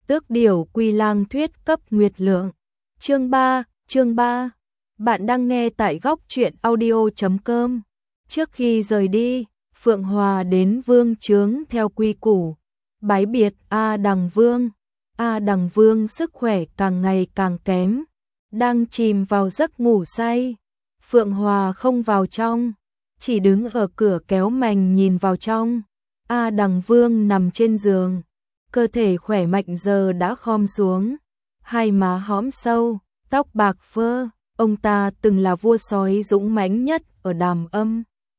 Tước điểu Quy Lang thuyết cấp nguyệt lượng. Chương 3. Bạn đang nghe tại góc truyện audio.com. Trước khi rời đi, Phượng Hòa đến vương chướng theo quy củ, bái biệt A Đằng Vương. A Đằng Vương sức khỏe càng ngày càng kém, đang chìm vào giấc ngủ say. Phượng Hòa không vào trong, chỉ đứng ở cửa kéo mành nhìn vào trong. A Đằng Vương nằm trên giường, cơ thể khỏe mạnh giờ đã khom xuống, hai má hõm sâu, tóc bạc phơ. Ông ta từng là vua sói dũng mãnh nhất ở Đàm Âm.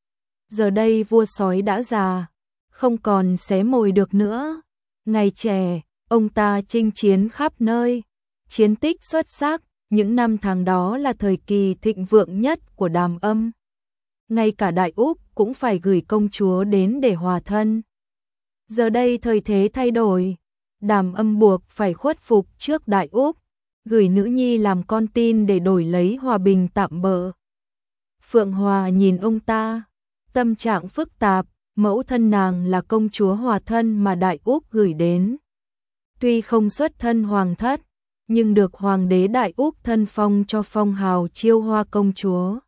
Giờ đây vua sói đã già, không còn xé mồi được nữa. Ngày trẻ, ông ta chinh chiến khắp nơi, chiến tích xuất sắc, những năm tháng đó là thời kỳ thịnh vượng nhất của Đàm Âm. Ngay cả Đại Úc cũng phải gửi công chúa đến để hòa thân. Giờ đây thời thế thay đổi, Đàm Âm buộc phải khuất phục trước Đại Úc, gửi nữ nhi làm con tin để đổi lấy hòa bình tạm bợ. Phượng Hòa nhìn ông ta, tâm trạng phức tạp, mẫu thân nàng là công chúa hòa thân mà Đại Úc gửi đến. Tuy không xuất thân hoàng thất, nhưng được hoàng đế Đại Úc thân phong cho phong hào chiêu hoa công chúa.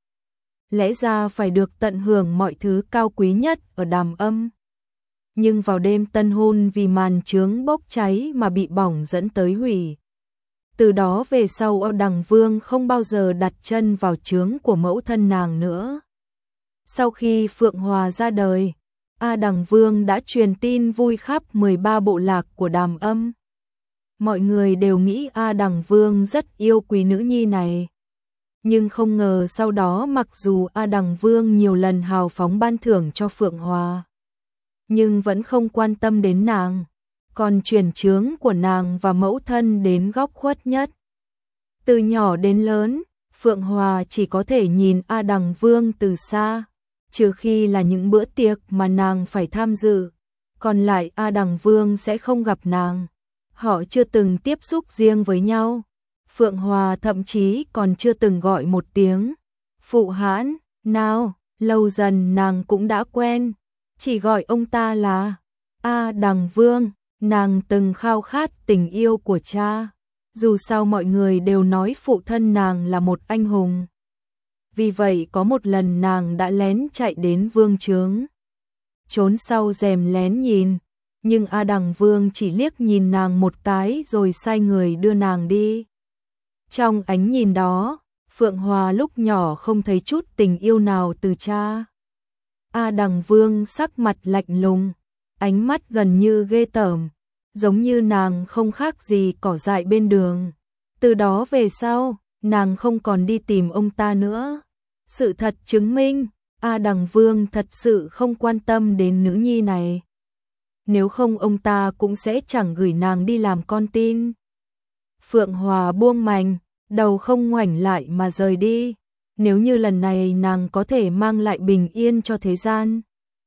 Lẽ ra phải được tận hưởng mọi thứ cao quý nhất ở Đàm Âm. Nhưng vào đêm tân hôn vì màn chướng bốc cháy mà bị bỏng dẫn tới hủy. Từ đó về sau A Đằng Vương không bao giờ đặt chân vào chướng của mẫu thân nàng nữa. Sau khi Phượng Hòa ra đời, A Đằng Vương đã truyền tin vui khắp 13 bộ lạc của Đàm Âm. Mọi người đều nghĩ A Đằng Vương rất yêu quý nữ nhi này. Nhưng không ngờ sau đó mặc dù A Đằng Vương nhiều lần hào phóng ban thưởng cho Phượng Hòa, nhưng vẫn không quan tâm đến nàng, còn chuyển chướng của nàng và mẫu thân đến góc khuất nhất. Từ nhỏ đến lớn, Phượng Hòa chỉ có thể nhìn A Đằng Vương từ xa, trừ khi là những bữa tiệc mà nàng phải tham dự, còn lại A Đằng Vương sẽ không gặp nàng. Họ chưa từng tiếp xúc riêng với nhau. Phượng Hòa thậm chí còn chưa từng gọi một tiếng phụ hãn nào. Lâu dần nàng cũng đã quen, chỉ gọi ông ta là A Đằng Vương. Nàng từng khao khát tình yêu của cha, dù sao mọi người đều nói phụ thân nàng là một anh hùng. Vì vậy có một lần nàng đã lén chạy đến vương chướng, trốn sau rèm lén nhìn, nhưng A Đằng Vương chỉ liếc nhìn nàng một cái rồi sai người đưa nàng đi. Trong ánh nhìn đó, Phượng Hòa lúc nhỏ không thấy chút tình yêu nào từ cha. A Đằng Vương sắc mặt lạnh lùng, ánh mắt gần như ghê tởm, giống như nàng không khác gì cỏ dại bên đường. Từ đó về sau, nàng không còn đi tìm ông ta nữa. Sự thật chứng minh, A Đằng Vương thật sự không quan tâm đến nữ nhi này. Nếu không ông ta cũng sẽ chẳng gửi nàng đi làm con tin. Phượng Hòa buông mành, đầu không ngoảnh lại mà rời đi. Nếu như lần này nàng có thể mang lại bình yên cho thế gian,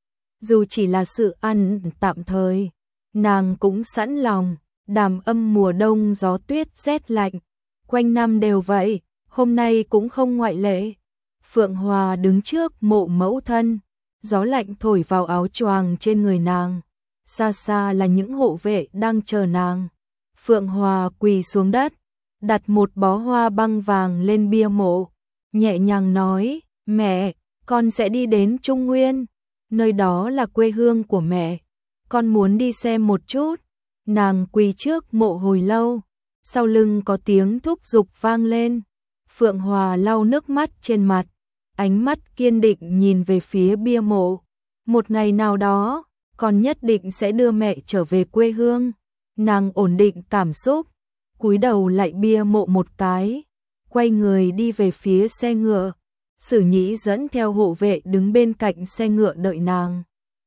dù chỉ là sự an tạm thời, nàng cũng sẵn lòng. Đàm Âm mùa đông gió tuyết rét lạnh, quanh năm đều vậy, hôm nay cũng không ngoại lệ. Phượng Hòa đứng trước mộ mẫu thân, gió lạnh thổi vào áo choàng trên người nàng, xa xa là những hộ vệ đang chờ nàng. Phượng Hòa quỳ xuống đất, đặt một bó hoa băng vàng lên bia mộ, nhẹ nhàng nói, mẹ, con sẽ đi đến Trung Nguyên, nơi đó là quê hương của mẹ, con muốn đi xem một chút. Nàng quỳ trước mộ hồi lâu, sau lưng có tiếng thúc giục vang lên. Phượng Hòa lau nước mắt trên mặt, ánh mắt kiên định nhìn về phía bia mộ. Một ngày nào đó, con nhất định sẽ đưa mẹ trở về quê hương. Nàng ổn định cảm xúc, cúi đầu lại bia mộ một cái, quay người đi về phía xe ngựa. Sử Nhĩ dẫn theo hộ vệ đứng bên cạnh xe ngựa đợi nàng.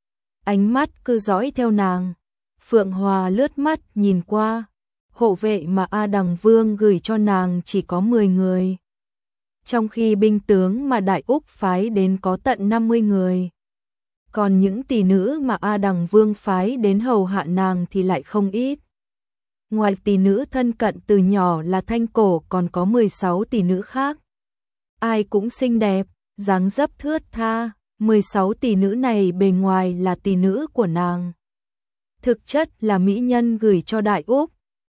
Ánh mắt cứ dõi theo nàng. Phượng Hòa lướt mắt nhìn qua, hộ vệ mà A Đằng Vương gửi cho nàng chỉ có 10 người. Trong khi binh tướng mà Đại Úc phái đến có tận 50 người. Còn những tỷ nữ mà A Đằng Vương phái đến hầu hạ nàng thì lại không ít. Ngoài tỷ nữ thân cận từ nhỏ là Thanh Cổ còn có 16 tỷ nữ khác. Ai cũng xinh đẹp, dáng dấp thướt tha, 16 tỷ nữ này bề ngoài là tỷ nữ của nàng. Thực chất là mỹ nhân gửi cho Đại Úc,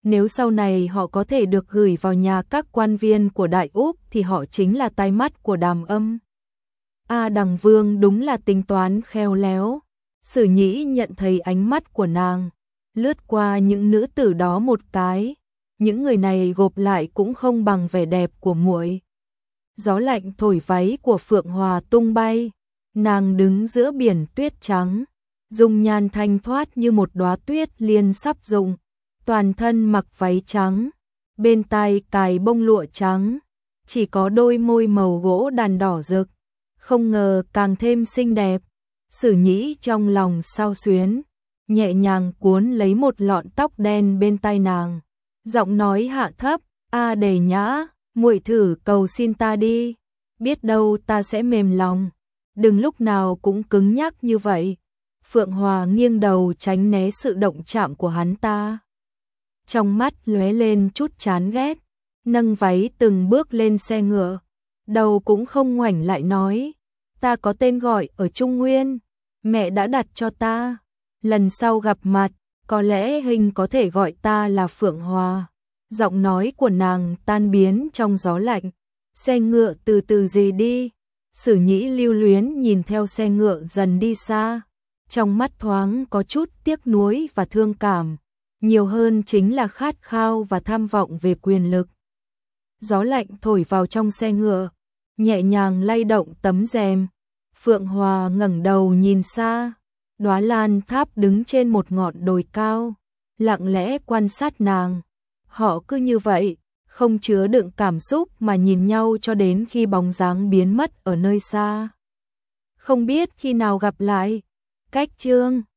Nếu sau này họ có thể được gửi vào nhà các quan viên của Đại Úc thì họ chính là tai mắt của Đàm Âm. Đằng Vương đúng là tính toán khéo léo. Sử Nhĩ nhận thấy ánh mắt của nàng, lướt qua những nữ tử đó một cái, những người này gộp lại cũng không bằng vẻ đẹp của muội. Gió lạnh thổi váy của Phượng Hòa tung bay, nàng đứng giữa biển tuyết trắng, dung nhan thanh thoát như một đóa tuyết liên sắp rụng, toàn thân mặc váy trắng, bên tai cài bông lụa trắng, chỉ có đôi môi màu gỗ đàn đỏ rực, không ngờ càng thêm xinh đẹp. Sử Nhĩ trong lòng xao xuyến, nhẹ nhàng cuốn lấy một lọn tóc đen bên tai nàng, giọng nói hạ thấp, Đề Nhã, muội thử cầu xin ta đi, biết đâu ta sẽ mềm lòng, đừng lúc nào cũng cứng nhắc như vậy. Phượng Hòa nghiêng đầu tránh né sự động chạm của hắn ta, trong mắt lóe lên chút chán ghét, nâng váy từng bước lên xe ngựa, đầu cũng không ngoảnh lại nói, ta có tên gọi ở Trung Nguyên, mẹ đã đặt cho ta, lần sau gặp mặt, có lẽ Hình có thể gọi ta là Phượng Hòa. Giọng nói của nàng tan biến trong gió lạnh, xe ngựa từ từ rời đi, Sử Nhĩ lưu luyến nhìn theo xe ngựa dần đi xa, trong mắt thoáng có chút tiếc nuối và thương cảm, nhiều hơn chính là khát khao và tham vọng về quyền lực. Gió lạnh thổi vào trong xe ngựa, nhẹ nhàng lay động tấm rèm. Phượng Hòa ngẩng đầu nhìn xa, đóa lan tháp đứng trên một ngọn đồi cao, lặng lẽ quan sát nàng. Họ cứ như vậy, không chứa đựng cảm xúc mà nhìn nhau cho đến khi bóng dáng biến mất ở nơi xa. Không biết khi nào gặp lại. Cách chương